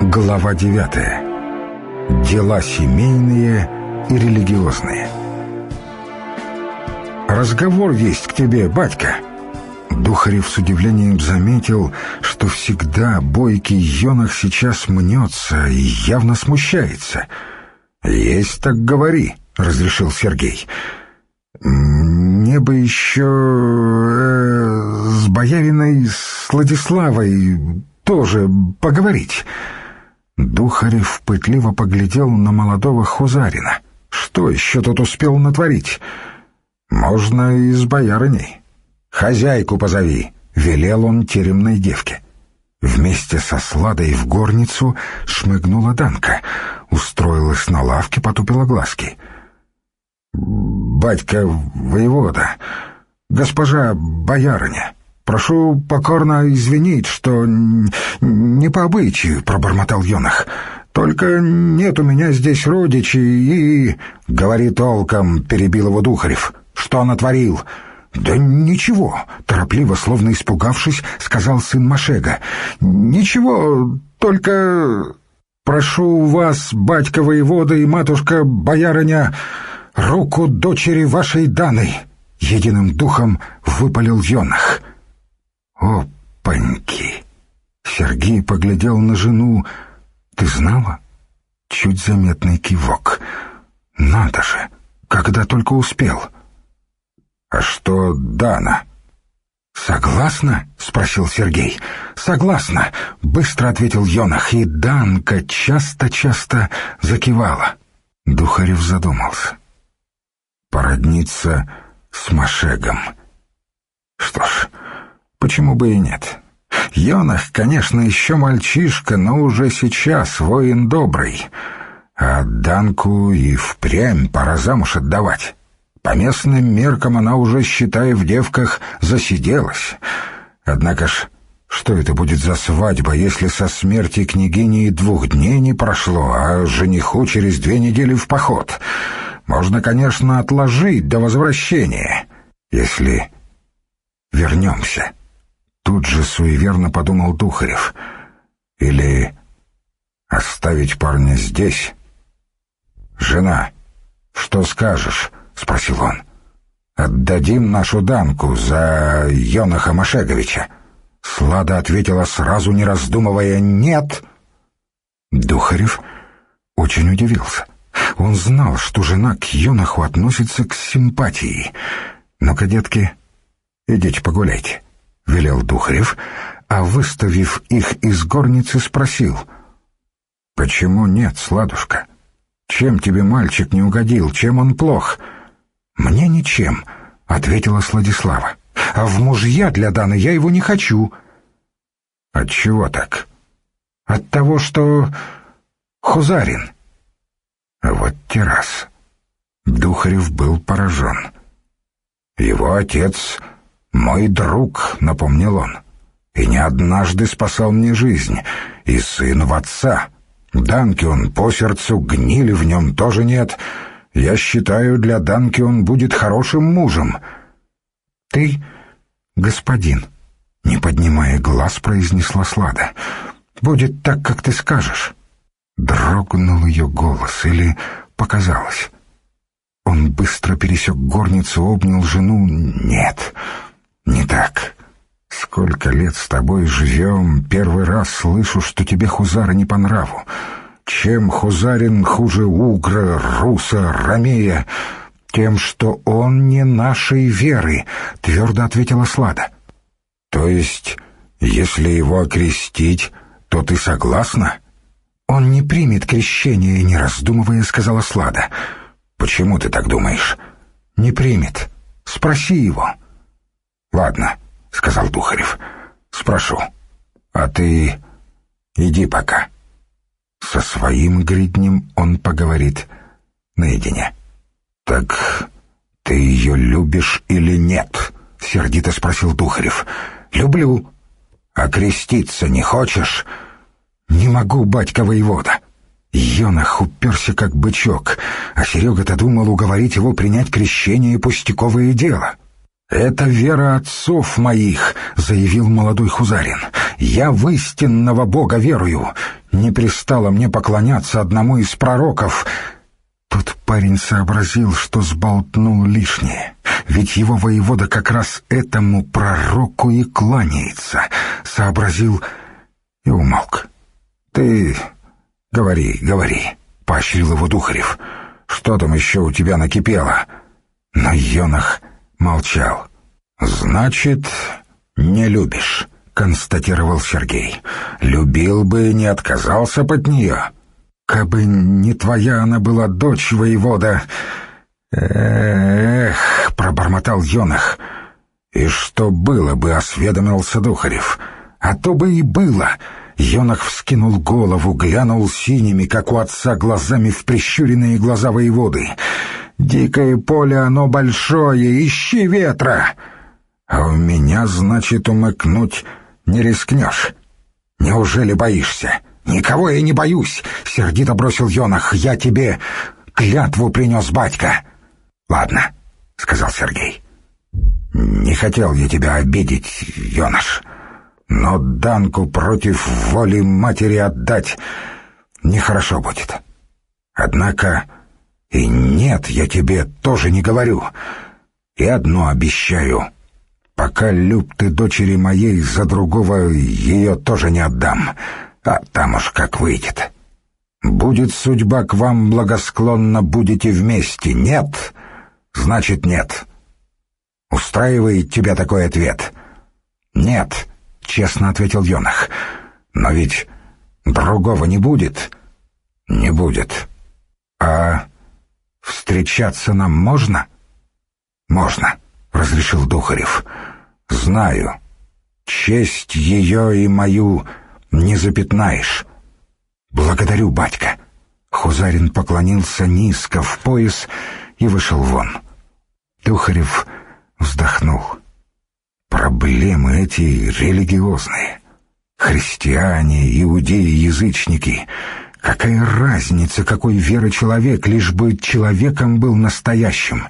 Глава 9. Дела семейные и религиозные. «Разговор есть к тебе, батька». Духарев с удивлением заметил, что всегда бойкий юнок сейчас мнется и явно смущается. «Есть, так говори», — разрешил Сергей. «Мне бы еще с бояриной Сладиславой тоже поговорить». Духарев пытливо поглядел на молодого хузарина. Что еще тут успел натворить? «Можно и с боярыней. Хозяйку позови», — велел он теремной девке. Вместе со Сладой в горницу шмыгнула Данка, устроилась на лавке, потупила глазки. «Батька воевода, госпожа боярыня, прошу покорно извинить, что не по обычаю», — пробормотал юнох. «Только нет у меня здесь родичей и...» «Говори толком», — перебил его Духарев. «Что натворил?» «Да ничего», — торопливо, словно испугавшись, сказал сын Машега. «Ничего, только прошу вас, батька воевода и матушка боярыня, руку дочери вашей Даны», — единым духом выпалил юнох. «Опаньки!» Сергей поглядел на жену. «Ты знала?» Чуть заметный кивок. «Надо же! Когда только успел!» «А что Дана?» «Согласна?» — спросил Сергей. «Согласна!» — быстро ответил юнох, и Данка часто-часто закивала. Духарев задумался. Породниться с Машегом. Что ж, почему бы и нет? Юнох, конечно, еще мальчишка, но уже сейчас воин добрый. А Данку и впрямь пора замуж отдавать. По местным меркам она уже, считай, в девках засиделась. Однако ж, что это будет за свадьба, если со смерти княгини и 2 дней не прошло, а жениху через 2 недели в поход? Можно, конечно, отложить до возвращения, если вернемся. Тут же суеверно подумал Духарев. Или оставить парня здесь? «Жена, что скажешь?» — спросил он. «Отдадим нашу Данку за юноха Машеговича?» Слада ответила сразу, не раздумывая: «Нет». Духарев очень удивился. Он знал, что жена к юноху относится с симпатией. «Ну-ка, детки, идите погуляйте», — велел Духарев, а, выставив их из горницы, спросил: «Почему нет, Сладушка? Чем тебе мальчик не угодил? Чем он плох?» «Мне ничем», — ответила Сладислава. «А в мужья для Даны я его не хочу». «Отчего так?» «От того, что хузарин». Вот террас. Духарев был поражен. «Его отец — мой друг», — напомнил он, — «и не однажды спасал мне жизнь, и сын в отца. Данки он по сердцу, гнили в нем тоже нет. Я считаю, для Данки он будет хорошим мужем». «Ты, господин», — не поднимая глаз, произнесла Слада, — «будет так, как ты скажешь». Дрогнул ее голос, или показалось. Он быстро пересек горницу, обнял жену. «Нет, не так. Сколько лет с тобой живем, первый раз слышу, что тебе хузара не по нраву. Чем хузарин хуже угра, руса, ромея? Тем, что он не нашей веры», — твердо ответила Слада. «То есть, если его окрестить, то ты согласна?» «Он не примет крещение», — не раздумывая, сказала Слада. «Почему ты так думаешь?» «Не примет. Спроси его». «Ладно», — сказал Духарев, — «спрошу. А ты иди пока. Со своим гриднем он поговорит наедине». «Так ты ее любишь или нет?» — сердито спросил Духарев. «Люблю». «А креститься не хочешь?» «Не могу, батька воевода». Юнох уперся как бычок, а Серега-то думал уговорить его принять крещение — пустяковое дело. «Это вера отцов моих», — заявил молодой хузарин. «Я в истинного Бога верую». не пристало мне поклоняться одному из пророков». Тут парень сообразил, что сболтнул лишнее, ведь его воевода как раз этому пророку и кланяется. Сообразил и умолк. «Ты говори, — поощрил его Духарев. — Что там еще у тебя накипело?» Но Йонах молчал. «Значит, не любишь», — констатировал Сергей. «Любил бы, не отказался бы от нее». «Кабы не твоя она была дочь, воевода...» «Эх», — пробормотал Йонах. «И что было бы?» — осведомился Духарев. «А то бы и было». Йонах вскинул голову, глянул синими, как у отца, глазами в прищуренные глаза воеводы. «Дикое поле, оно большое, ищи ветра!» «А у меня, значит, умыкнуть не рискнешь. Неужели боишься?» «Никого я не боюсь!» — сердито бросил Йонах. «Я тебе клятву принес, батька!» «Ладно», — сказал Сергей. «Не хотел я тебя обидеть, Йонаш, но Данку против воли матери отдать нехорошо будет. Однако и нет, я тебе тоже не говорю. И одно обещаю: пока люб ты дочери моей, за другого ее тоже не отдам. А там уж как выйдет. Будет судьба к вам благосклонна, будете вместе. Нет, значит нет. Устраивает тебя такой ответ?» «Нет», — честно ответил Йонах. «Но ведь другого не будет?» «Не будет. А встречаться нам можно?» «Можно», — разрешил Духарев. «Знаю. Честь ее и мою не запятнаешь». «Благодарю, батька». Хузарин поклонился низко в пояс и вышел вон. Духарев вздохнул. Проблемы эти религиозные. Христиане, иудеи, язычники. Какая разница, какой веры человек, лишь бы человеком был настоящим.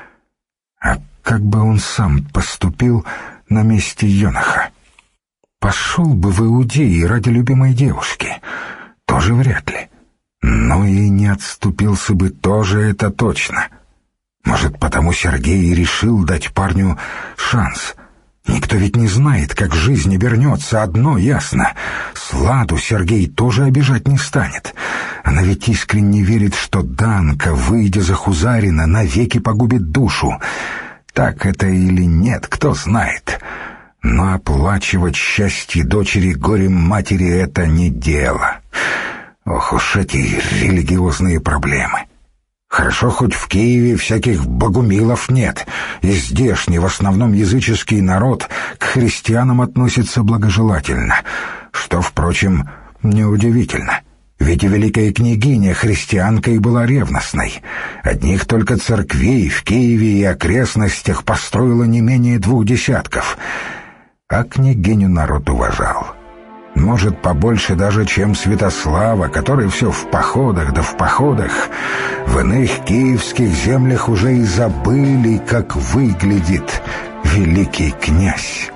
А как бы он сам поступил на месте Йонаха? Пошел бы в иудеи ради любимой девушки? Тоже вряд ли. Но и не отступился бы тоже, это точно. Может, потому Сергей и решил дать парню шанс. Никто ведь не знает, как жизнь обернется, одно ясно. Сладу Сергей тоже обижать не станет. Она ведь искренне верит, что Данка, выйдя за Хузарина, навеки погубит душу. Так это или нет, кто знает. Но оплачивать счастье дочери горем матери — это не дело. Ох уж эти религиозные проблемы. Хорошо, хоть в Киеве всяких богумилов нет, и здешний, в основном языческий народ, к христианам относится благожелательно, что, впрочем, неудивительно. Ведь и великая княгиня христианкой была ревностной. Одних только церквей в Киеве и окрестностях построила не менее 2 десятков. А княгиню народ уважал. Может, побольше даже, чем Святослава, который все в походах да в походах. В иных киевских землях уже и забыли, как выглядит великий князь.